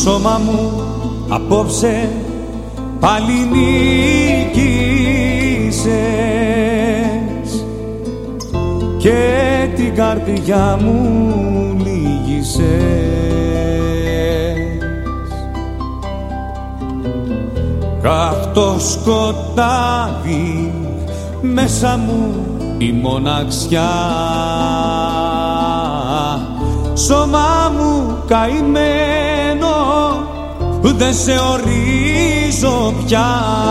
σώμα μου απόψε πάλι νίκησες και την καρδιά μου λύγησες. Καυτό σκοτάδι μέσα μου η μοναξιά, σώμα μου καημένο δεν σε ορίζω πια.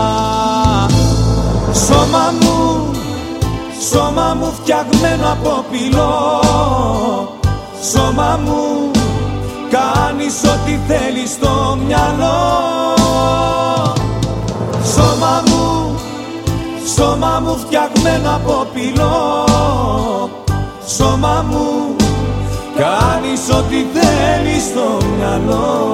Σώμα μου φτιαγμένο από πυλό, σώμα μου κάνεις ό,τι θέλεις στο μυαλό. Σώμα μου φτιαγμένο από πυλό, σώμα μου κάνεις ό,τι θέλεις στο μυαλό.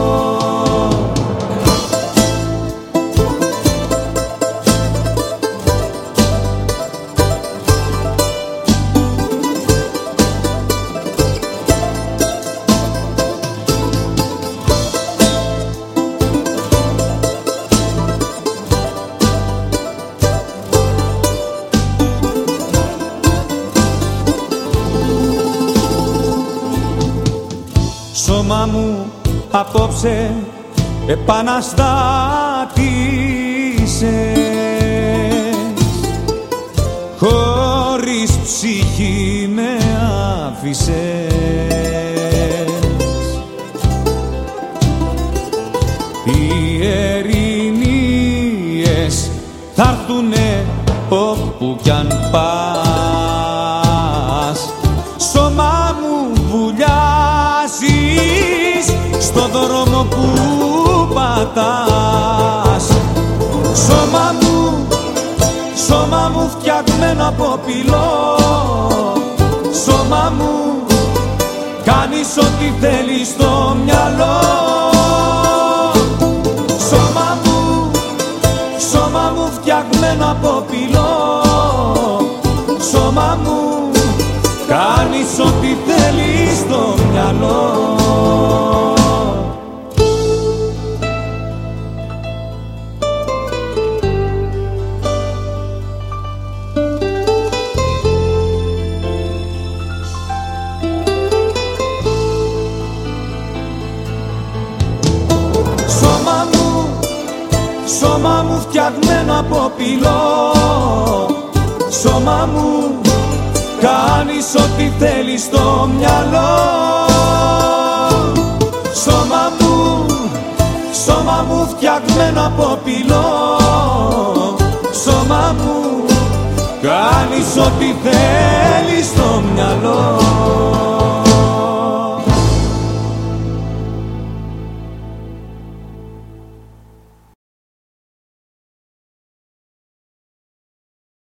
Σώμα μου απόψε επαναστάτησες, χωρίς ψυχή με άφησες. Οι ερηνίες θα'ρθουνε όπου κι αν πας, σώμα μου βουλιάζεις στο δρόμο που πατάς. Σώμα μου φτιαγμένο από πυλό, σώμα μου κάνεις ό,τι θέλεις στο μυαλό. Σώμα μου φτιαγμένο από πυλό, σώμα μου κάνεις ό,τι θέλεις στο μυαλό. Σώμα μου φτιαγμένο από πυλό, σώμα μου κάνεις ό,τι θέλεις στο μυαλό. Σώμα μου φτιαγμένο από πυλό, σώμα μου κάνεις ό,τι θέλεις στο μυαλό.